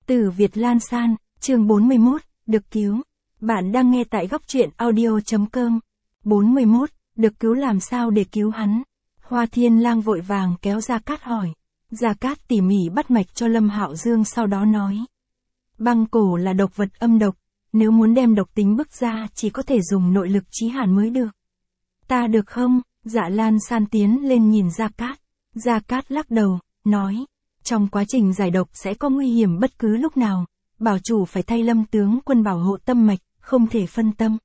Từ Việt Lan San, chương 41, được cứu. Bạn đang nghe tại góc truyện audio.com. 41, được cứu làm sao để cứu hắn? Hoa Thiên Lang vội vàng kéo Gia Cát hỏi. Gia Cát tỉ mỉ bắt mạch cho Lâm Hạo Dương, sau đó nói. Băng cổ là độc vật âm độc, nếu muốn đem độc tính bức ra chỉ có thể dùng nội lực chí hàn mới được. Ta được không? Dạ Lan San tiến lên nhìn Gia Cát. Gia Cát lắc đầu, nói. Trong quá trình giải độc sẽ có nguy hiểm bất cứ lúc nào, bảo chủ phải thay Lâm tướng quân bảo hộ tâm mạch, không thể phân tâm.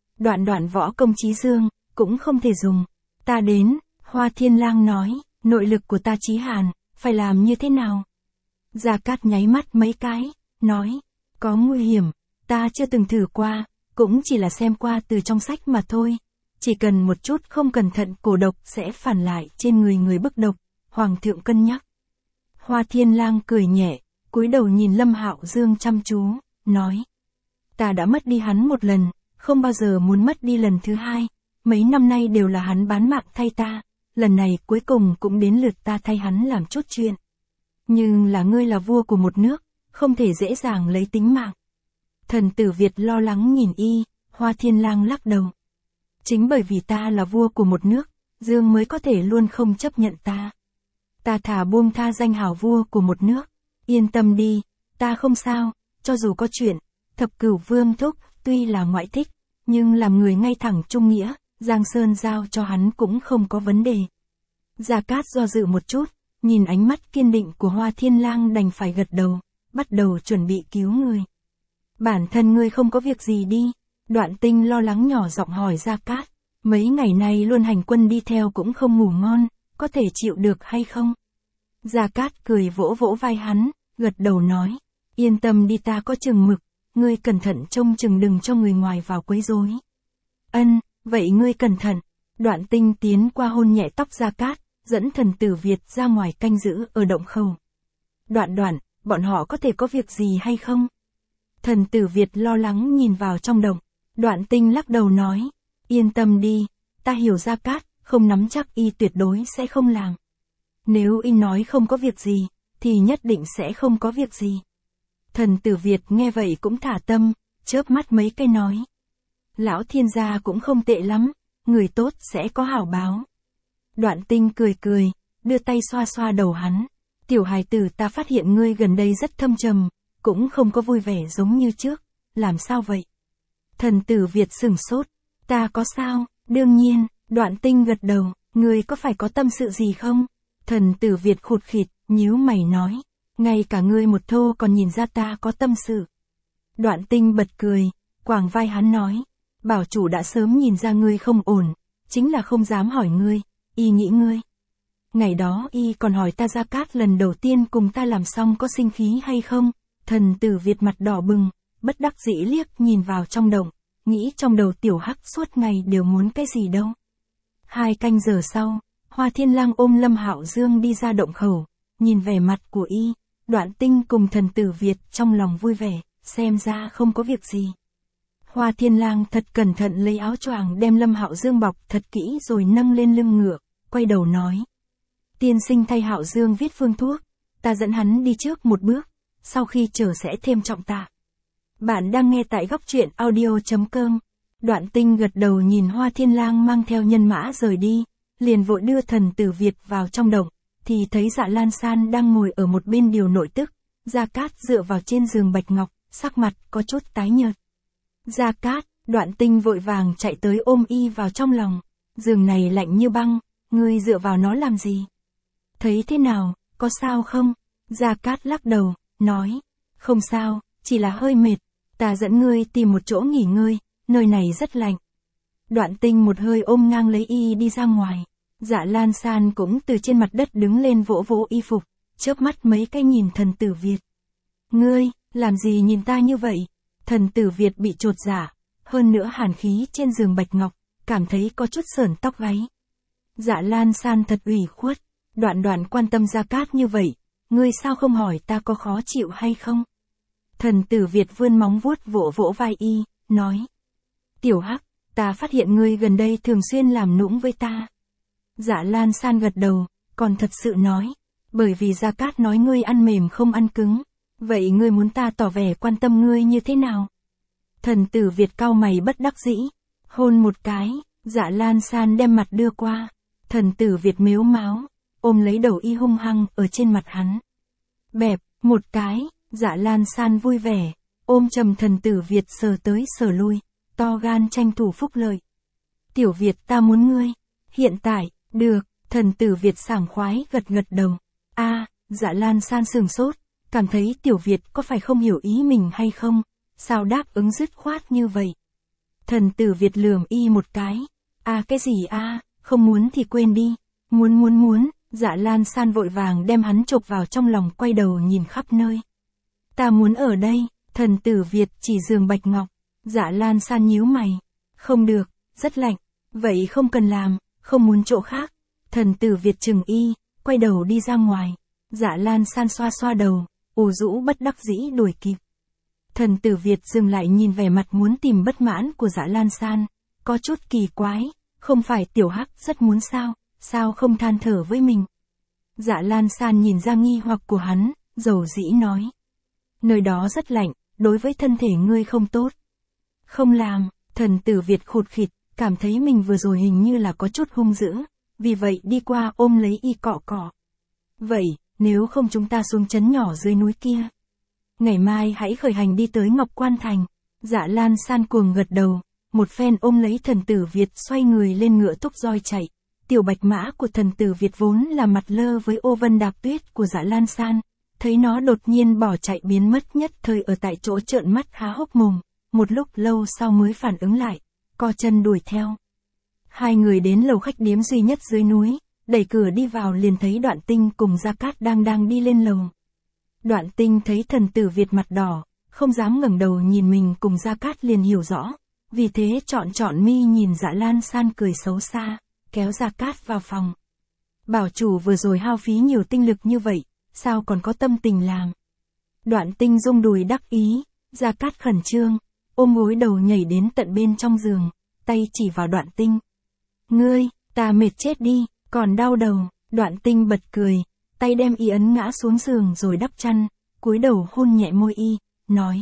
Đoạn võ công chí dương, cũng không thể dùng. Ta đến, Hoa Thiên Lang nói, nội lực của ta chí hàn, phải làm như thế nào? Gia Cát nháy mắt mấy cái, nói, có nguy hiểm, ta chưa từng thử qua, cũng chỉ là xem qua từ trong sách mà thôi. Chỉ cần một chút không cẩn thận cổ độc sẽ phản lại trên người bức độc, Hoàng thượng cân nhắc. Hoa Thiên Lang cười nhẹ, cúi đầu nhìn Lâm Hạo Dương chăm chú, nói. Ta đã mất đi hắn một lần, không bao giờ muốn mất đi lần thứ hai, mấy năm nay đều là hắn bán mạng thay ta, lần này cuối cùng cũng đến lượt ta thay hắn làm chút chuyện. Nhưng là ngươi là vua của một nước, không thể dễ dàng lấy tính mạng. Thần tử Việt lo lắng nhìn y, Hoa Thiên Lang lắc đầu. Chính bởi vì ta là vua của một nước, Dương mới có thể luôn không chấp nhận ta. Ta thà buông tha danh hào vua của một nước. Yên tâm đi, ta không sao, cho dù có chuyện, Thập Cửu Vương thúc, tuy là ngoại thích, nhưng làm người ngay thẳng trung nghĩa, Giang Sơn giao cho hắn cũng không có vấn đề. Gia Cát do dự một chút, nhìn ánh mắt kiên định của Hoa Thiên Lang đành phải gật đầu, bắt đầu chuẩn bị cứu người. Bản thân ngươi không có việc gì đi, Đoạn Tinh lo lắng nhỏ giọng hỏi Gia Cát, mấy ngày nay luôn hành quân đi theo cũng không ngủ ngon, có thể chịu được hay không? Gia Cát cười vỗ vỗ vai hắn, gật đầu nói, yên tâm đi, ta có chừng mực, ngươi cẩn thận trông chừng đừng cho người ngoài vào quấy rối. Ân, vậy ngươi cẩn thận. Đoạn Tinh tiến qua hôn nhẹ tóc Gia Cát, dẫn thần tử Việt ra ngoài canh giữ ở động khẩu. Đoạn, bọn họ có thể có việc gì hay không? Thần tử Việt lo lắng nhìn vào trong động. Đoạn Tinh lắc đầu nói, yên tâm đi, ta hiểu Gia Cát, không nắm chắc y tuyệt đối sẽ không làm. Nếu y nói không có việc gì, thì nhất định sẽ không có việc gì. Thần tử Việt nghe vậy cũng thả tâm, chớp mắt mấy cái nói. Lão thiên gia cũng không tệ lắm, người tốt sẽ có hảo báo. Đoạn Tinh cười, đưa tay xoa xoa đầu hắn. Tiểu hài tử, ta phát hiện ngươi gần đây rất thâm trầm, cũng không có vui vẻ giống như trước, làm sao vậy? Thần tử Việt sửng sốt, ta có sao? Đương nhiên, Đoạn Tinh gật đầu, ngươi có phải có tâm sự gì không? Thần tử Việt khụt khịt, nhíu mày nói, ngay cả ngươi một thô còn nhìn ra ta có tâm sự. Đoạn Tinh bật cười, quàng vai hắn nói, bảo chủ đã sớm nhìn ra ngươi không ổn, chính là không dám hỏi ngươi, y nghĩ ngươi. Ngày đó y còn hỏi ta Gia Cát lần đầu tiên cùng ta làm xong có sinh khí hay không? Thần tử Việt mặt đỏ bừng, bất đắc dĩ liếc nhìn vào trong động, nghĩ trong đầu tiểu hắc suốt ngày đều muốn cái gì đâu. 2 canh giờ sau, Hoa Thiên Lang ôm Lâm Hạo Dương đi ra động khẩu, nhìn vẻ mặt của y, Đoạn Tinh cùng thần tử Việt trong lòng vui vẻ, xem ra không có việc gì. Hoa Thiên Lang thật cẩn thận lấy áo choàng đem Lâm Hạo Dương bọc thật kỹ rồi nâng lên lưng ngựa, quay đầu nói. Tiên sinh thay Hạo Dương viết phương thuốc, ta dẫn hắn đi trước một bước, sau khi trở sẽ thêm trọng tạ. Bạn đang nghe tại góc truyện audio.com. Đoạn Tinh gật đầu nhìn Hoa Thiên Lang mang theo nhân mã rời đi, liền vội đưa thần tử Việt vào trong động, thì thấy Dạ Lan San đang ngồi ở một bên điều nội tức, Gia Cát dựa vào trên giường bạch ngọc, sắc mặt có chút tái nhợt. Gia Cát, Đoạn Tinh vội vàng chạy tới ôm y vào trong lòng, giường này lạnh như băng, ngươi dựa vào nó làm gì? Thấy thế nào, có sao không? Gia Cát lắc đầu, nói, không sao, chỉ là hơi mệt, ta dẫn ngươi tìm một chỗ nghỉ ngơi, nơi này rất lạnh. Đoạn Tinh một hơi ôm ngang lấy y đi ra ngoài, Dạ Lan San cũng từ trên mặt đất đứng lên vỗ vỗ y phục, chớp mắt mấy cái nhìn thần tử Việt. Ngươi, làm gì nhìn ta như vậy? Thần tử Việt bị chột dạ, hơn nữa hàn khí trên giường bạch ngọc, cảm thấy có chút sởn tóc gáy. Dạ Lan San thật ủy khuất, Đoạn quan tâm Gia Cát như vậy, ngươi sao không hỏi ta có khó chịu hay không? Thần tử Việt vươn móng vuốt vỗ vỗ vai y, nói. Tiểu Hắc, ta phát hiện ngươi gần đây thường xuyên làm nũng với ta. Dạ Lan San gật đầu, còn thật sự nói, bởi vì Gia Cát nói ngươi ăn mềm không ăn cứng, Vậy ngươi muốn ta tỏ vẻ quan tâm ngươi như thế nào? Thần tử Việt cau mày bất đắc dĩ. Hôn một cái, Dạ Lan San đem mặt đưa qua. Thần tử Việt mếu máo, ôm lấy đầu y hung hăng ở trên mặt hắn. Bẹp, một cái, Dạ Lan San vui vẻ, ôm chầm thần tử Việt sờ tới sờ lui, to gan tranh thủ phúc lợi. Tiểu Việt ta muốn ngươi. Hiện tại, được, thần tử Việt sảng khoái gật gật đầu. Dạ Lan San sừng sốt, cảm thấy Tiểu Việt có phải không hiểu ý mình hay không, sao đáp ứng dứt khoát như vậy. Thần tử Việt lườm y một cái. Cái gì không muốn thì quên đi. Muốn, Dạ Lan San vội vàng đem hắn chộp vào trong lòng quay đầu nhìn khắp nơi. Ta muốn ở đây, thần tử Việt chỉ giường bạch ngọc. Dạ Lan San nhíu mày. Không được, rất lạnh, vậy không cần làm, không muốn chỗ khác. Thần tử Việt chừng y, quay đầu đi ra ngoài. Dạ Lan San xoa xoa đầu, ủ rũ bất đắc dĩ đuổi kịp. Thần tử Việt dừng lại nhìn vẻ mặt muốn tìm bất mãn của Dạ Lan San, có chút kỳ quái, không phải Tiểu Hắc rất muốn sao không than thở với mình. Dạ Lan San nhìn ra nghi hoặc của hắn, dầu dĩ nói. Nơi đó rất lạnh, đối với thân thể ngươi không tốt. Không làm, thần tử Việt khụt khịt, cảm thấy mình vừa rồi hình như là có chút hung dữ, vì vậy đi qua ôm lấy y cọ cọ. Vậy, nếu không chúng ta xuống trấn nhỏ dưới núi kia. Ngày mai hãy khởi hành đi tới Ngọc Quan Thành. Dạ Lan San cuồng gật đầu, một phen ôm lấy thần tử Việt xoay người lên ngựa thúc roi chạy. Tiểu bạch mã của thần tử Việt vốn là mặt lơ với ô vân đạp tuyết của Dạ Lan San, thấy nó đột nhiên bỏ chạy biến mất nhất thời ở tại chỗ trợn mắt há hốc mồm, một lúc lâu sau mới phản ứng lại, co chân đuổi theo. Hai người đến lầu khách điếm duy nhất dưới núi, đẩy cửa đi vào liền thấy Đoạn Tinh cùng Gia Cát đang đi lên lầu. Đoạn Tinh thấy thần tử Việt mặt đỏ, không dám ngẩng đầu nhìn mình cùng Gia Cát liền hiểu rõ, vì thế trọn mi nhìn Dạ Lan San cười xấu xa, kéo Gia Cát vào phòng. Bảo chủ vừa rồi hao phí nhiều tinh lực như vậy, sao còn có tâm tình làm. Đoạn Tinh rung đùi đắc ý, Gia Cát khẩn trương, ôm gối đầu nhảy đến tận bên trong giường, tay chỉ vào Đoạn Tinh. Ngươi, ta mệt chết đi, còn đau đầu. Đoạn Tinh bật cười, tay đem y ấn ngã xuống giường rồi đắp chăn, cúi đầu hôn nhẹ môi y, nói.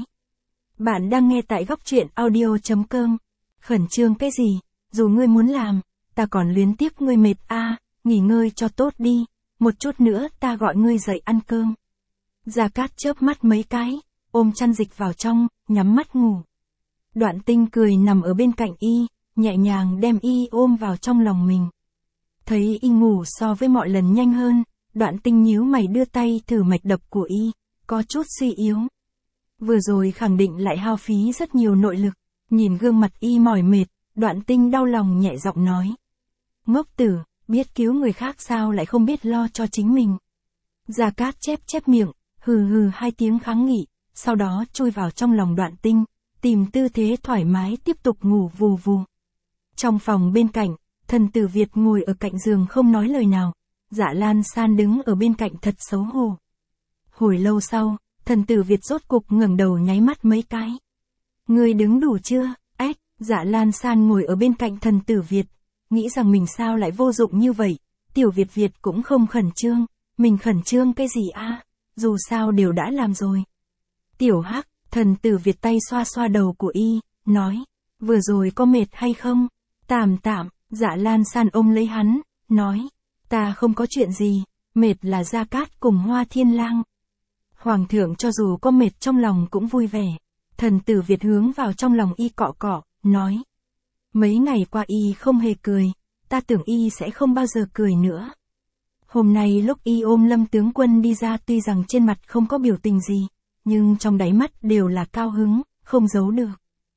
Bạn đang nghe tại góc truyện audio.com. Khẩn trương cái gì, dù ngươi muốn làm, ta còn luyến tiếc ngươi mệt nghỉ ngơi cho tốt đi, một chút nữa ta gọi ngươi dậy ăn cơm. Gia Cát chớp mắt mấy cái, ôm chăn dịch vào trong, nhắm mắt ngủ. Đoạn Tinh cười nằm ở bên cạnh y, nhẹ nhàng đem y ôm vào trong lòng mình. Thấy y ngủ so với mọi lần nhanh hơn, Đoạn Tinh nhíu mày đưa tay thử mạch đập của y, có chút suy yếu. Vừa rồi khẳng định lại hao phí rất nhiều nội lực, nhìn gương mặt y mỏi mệt, Đoạn Tinh đau lòng nhẹ giọng nói. Ngốc tử, biết cứu người khác sao lại không biết lo cho chính mình. Gia Cát chép miệng, hừ hai tiếng kháng nghị, sau đó chui vào trong lòng Đoạn Tinh, tìm tư thế thoải mái tiếp tục ngủ vù vù. Trong phòng bên cạnh, thần tử Việt ngồi ở cạnh giường không nói lời nào, Dạ Lan San đứng ở bên cạnh thật xấu hổ. Hồi lâu sau, thần tử Việt rốt cục ngẩng đầu nháy mắt mấy cái. Ngươi đứng đủ chưa? Dạ Lan San ngồi ở bên cạnh thần tử Việt, nghĩ rằng mình sao lại vô dụng như vậy, Tiểu Việt cũng không khẩn trương, mình khẩn trương cái gì dù sao đều đã làm rồi. Tiểu Hắc, thần tử Việt tay xoa xoa đầu của y, nói, vừa rồi có mệt hay không? Tạm, Dạ Lan San ôm lấy hắn, nói, ta không có chuyện gì, mệt là Gia Cát cùng Hoa Thiên Lang. Hoàng thượng cho dù có mệt trong lòng cũng vui vẻ. Thần tử Việt hướng vào trong lòng y cọ cọ, nói. Mấy ngày qua y không hề cười, ta tưởng y sẽ không bao giờ cười nữa. Hôm nay lúc y ôm Lâm tướng quân đi ra tuy rằng trên mặt không có biểu tình gì, nhưng trong đáy mắt đều là cao hứng, không giấu được.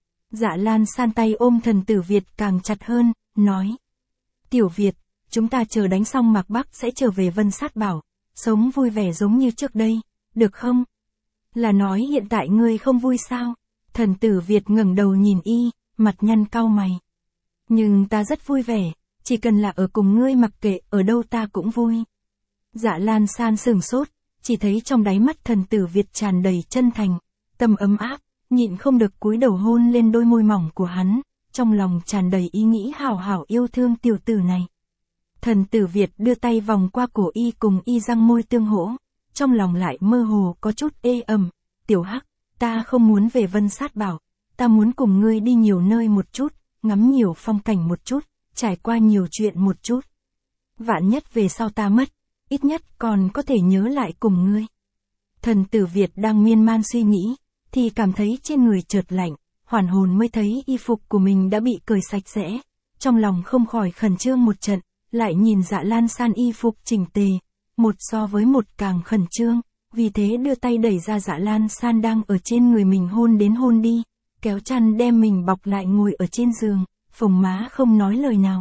Dạ Lan San tay ôm thần tử Việt càng chặt hơn, nói. Tiểu Việt, chúng ta chờ đánh xong Mạc Bắc sẽ trở về Vân Sát Bảo, sống vui vẻ giống như trước đây, được không? Là nói hiện tại ngươi không vui sao? Thần tử Việt ngẩng đầu nhìn y, mặt nhăn cau mày. Nhưng ta rất vui vẻ, chỉ cần là ở cùng ngươi mặc kệ ở đâu ta cũng vui. Dạ Lan San sửng sốt, chỉ thấy trong đáy mắt thần tử Việt tràn đầy chân thành, tâm ấm áp, nhịn không được cúi đầu hôn lên đôi môi mỏng của hắn, trong lòng tràn đầy ý nghĩ hảo hảo yêu thương tiểu tử này. Thần tử Việt đưa tay vòng qua cổ y cùng y răng môi tương hỗ, trong lòng lại mơ hồ có chút ê ẩm. Tiểu Hắc, ta không muốn về Vân Sát Bảo, ta muốn cùng ngươi đi nhiều nơi một chút, ngắm nhiều phong cảnh một chút, trải qua nhiều chuyện một chút. Vạn nhất về sau ta mất, ít nhất còn có thể nhớ lại cùng ngươi. Thần tử Việt đang miên man suy nghĩ, thì cảm thấy trên người chợt lạnh, hoàn hồn mới thấy y phục của mình đã bị cởi sạch sẽ. Trong lòng không khỏi khẩn trương một trận, lại nhìn Dạ Lan San y phục chỉnh tề, một so với một càng khẩn trương, vì thế đưa tay đẩy ra Dạ Lan San đang ở trên người mình hôn đến hôn đi, kéo chăn đem mình bọc lại ngồi ở trên giường, phồng má không nói lời nào.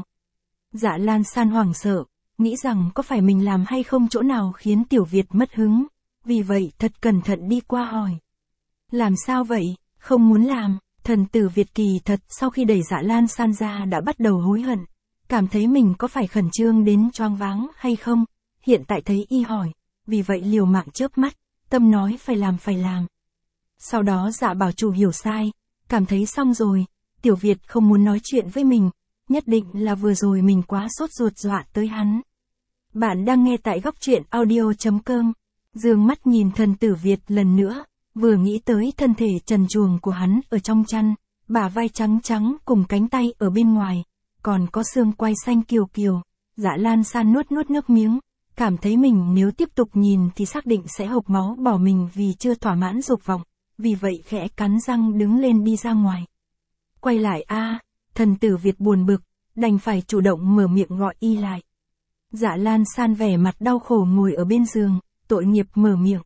Dạ Lan San hoảng sợ, nghĩ rằng có phải mình làm hay không chỗ nào khiến Tiểu Việt mất hứng, vì vậy thật cẩn thận đi qua hỏi. Làm sao vậy, không muốn làm. Thần tử Việt kỳ thật sau khi đẩy Dạ Lan San ra đã bắt đầu hối hận, cảm thấy mình có phải khẩn trương đến choáng váng hay không, hiện tại thấy y hỏi, vì vậy liều mạng chớp mắt, tâm nói phải làm. Sau đó Dạ bảo chủ hiểu sai, cảm thấy xong rồi, Tiểu Việt không muốn nói chuyện với mình, nhất định là vừa rồi mình quá sốt ruột dọa tới hắn. Bạn đang nghe tại góc truyện audio.com, dương mắt nhìn thần tử Việt lần nữa. Vừa nghĩ tới thân thể trần truồng của hắn ở trong chăn, bả vai trắng trắng cùng cánh tay ở bên ngoài, còn có xương quai xanh kiều kiều, Dạ Lan San nuốt nước miếng, cảm thấy mình nếu tiếp tục nhìn thì xác định sẽ hộc máu bỏ mình vì chưa thỏa mãn dục vọng, vì vậy khẽ cắn răng đứng lên đi ra ngoài. Quay lại thần tử Việt buồn bực, đành phải chủ động mở miệng gọi y lại. Dạ Lan San vẻ mặt đau khổ ngồi ở bên giường, tội nghiệp mở miệng.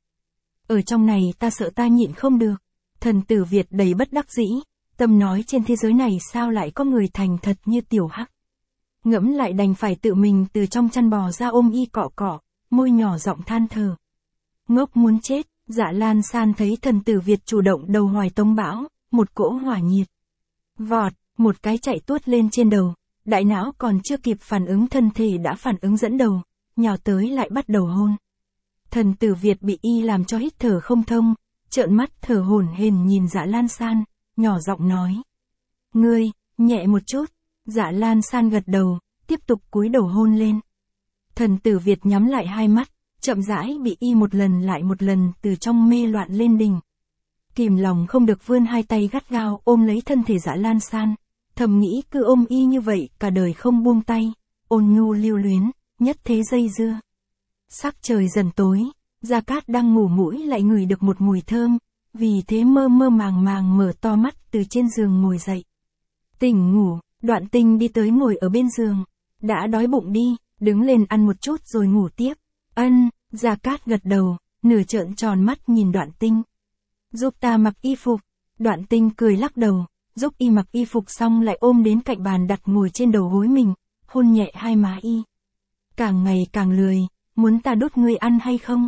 Ở trong này ta sợ ta nhịn không được. Thần tử Việt đầy bất đắc dĩ, tâm nói trên thế giới này sao lại có người thành thật như Tiểu Hắc. Ngẫm lại đành phải tự mình từ trong chăn bò ra ôm y cọ cọ, môi nhỏ giọng than thở. Ngốc muốn chết, Dạ Lan San thấy thần tử Việt chủ động đầu hoài tống bão, một cỗ hỏa nhiệt. Vọt, một cái chạy tuốt lên trên đầu, đại não còn chưa kịp phản ứng thân thể đã phản ứng dẫn đầu, nhào tới lại bắt đầu hôn. Thần tử Việt bị y làm cho hít thở không thông, trợn mắt thở hổn hển nhìn Dạ Lan San, nhỏ giọng nói. Ngươi, nhẹ một chút. Dạ Lan San gật đầu, tiếp tục cúi đầu hôn lên. Thần tử Việt nhắm lại hai mắt, chậm rãi bị y một lần lại một lần từ trong mê loạn lên đỉnh. Kìm lòng không được vươn hai tay gắt gao ôm lấy thân thể Dạ Lan San, thầm nghĩ cứ ôm y như vậy cả đời không buông tay, ôn nhu lưu luyến, nhất thế dây dưa. Sắc trời dần tối, Gia Cát đang ngủ mũi lại ngửi được một mùi thơm, vì thế mơ màng mở to mắt từ trên giường ngồi dậy. Tỉnh ngủ, Đoạn Tinh đi tới ngồi ở bên giường. Đã đói bụng đi, đứng lên ăn một chút rồi ngủ tiếp. Ân, Gia Cát gật đầu, nửa trợn tròn mắt nhìn Đoạn Tinh. Giúp ta mặc y phục. Đoạn Tinh cười lắc đầu, giúp y mặc y phục xong lại ôm đến cạnh bàn đặt ngồi trên đầu gối mình, hôn nhẹ hai má y. Càng ngày càng lười, muốn ta đút ngươi ăn hay không?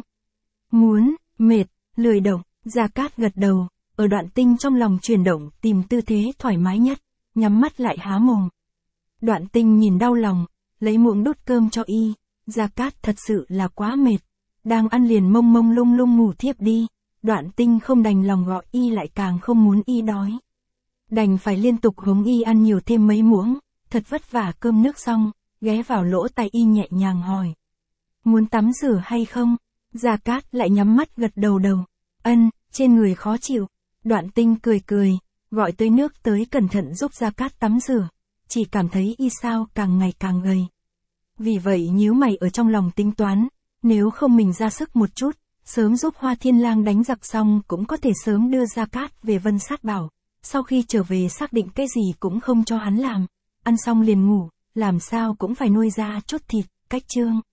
Muốn, mệt, lười động, Gia Cát gật đầu, ở Đoạn Tinh trong lòng chuyển động tìm tư thế thoải mái nhất, nhắm mắt lại há mồm. Đoạn Tinh nhìn đau lòng, lấy muỗng đút cơm cho y, Gia Cát thật sự là quá mệt, đang ăn liền mông lung ngủ thiếp đi, Đoạn Tinh không đành lòng gọi y lại càng không muốn y đói. Đành phải liên tục hống y ăn nhiều thêm mấy muỗng, thật vất vả cơm nước xong, ghé vào lỗ tai y nhẹ nhàng hỏi. Muốn tắm rửa hay không? Gia Cát lại nhắm mắt gật đầu. Ân, trên người khó chịu. Đoạn Tinh cười, gọi tới nước tới cẩn thận giúp Gia Cát tắm rửa, chỉ cảm thấy y sao càng ngày càng gầy. Vì vậy nhíu mày ở trong lòng tính toán, nếu không mình ra sức một chút, sớm giúp Hoa Thiên Lang đánh giặc xong cũng có thể sớm đưa Gia Cát về Vân Sát Bảo, sau khi trở về xác định cái gì cũng không cho hắn làm, ăn xong liền ngủ, làm sao cũng phải nuôi ra chút thịt, cách chương.